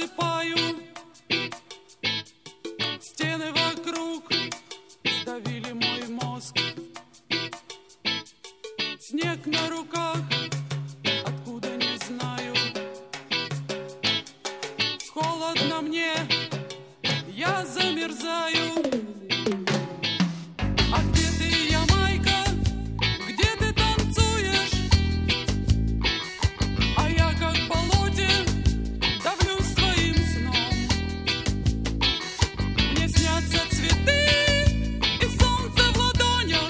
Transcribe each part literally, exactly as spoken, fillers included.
засыпаю. Стены вокруг сдавили мой мозг. Снег на руках, откуда не знаю. Холодно мне, я замерзаю. А где ты, Ямайка? Где ты танцуешь? А я как в болоте давлюсь своим сном. Мне снятся цветы и солнце в ладонях,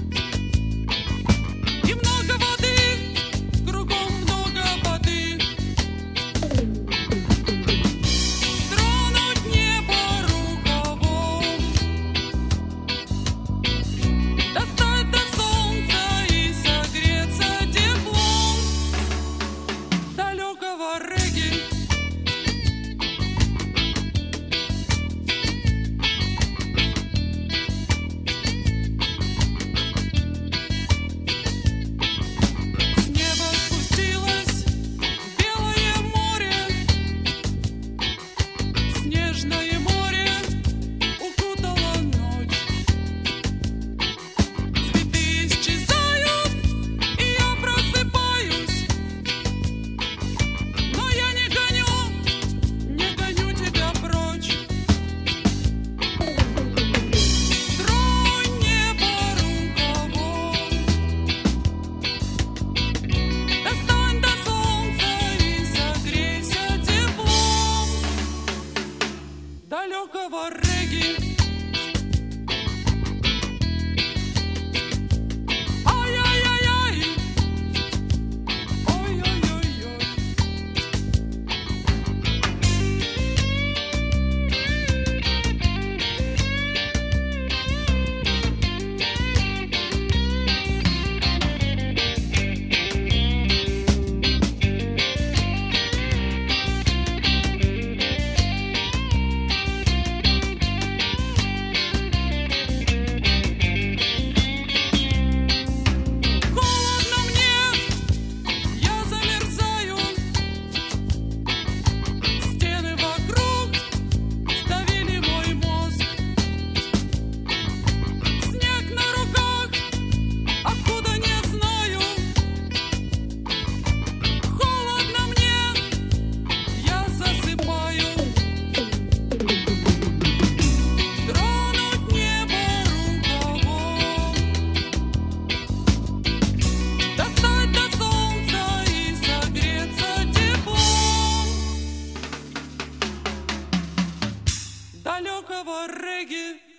и много воды, кругом много воды. Тронуть небо рукавом, достать до солнца и согреться теплом далекого регги. С неба спустилось белое море, снежное море укутала ночь. Цветы исчезают, и я просыпаюсь, но я не гоню, не гоню тебя прочь. Тронь небо рукавом, достань до солнца и согрейся теплом далекого регги. Ай-яй-яй-яй, ой-ой-ой-ой. Холодно мне, я замерзаю. Стены вокруг сдавили мой мозг. Снег на руках, откуда не знаю. Холодно мне, я засыпаю. Тронуть небо рукавом, достать до солнца и согреться теплом далекого регги.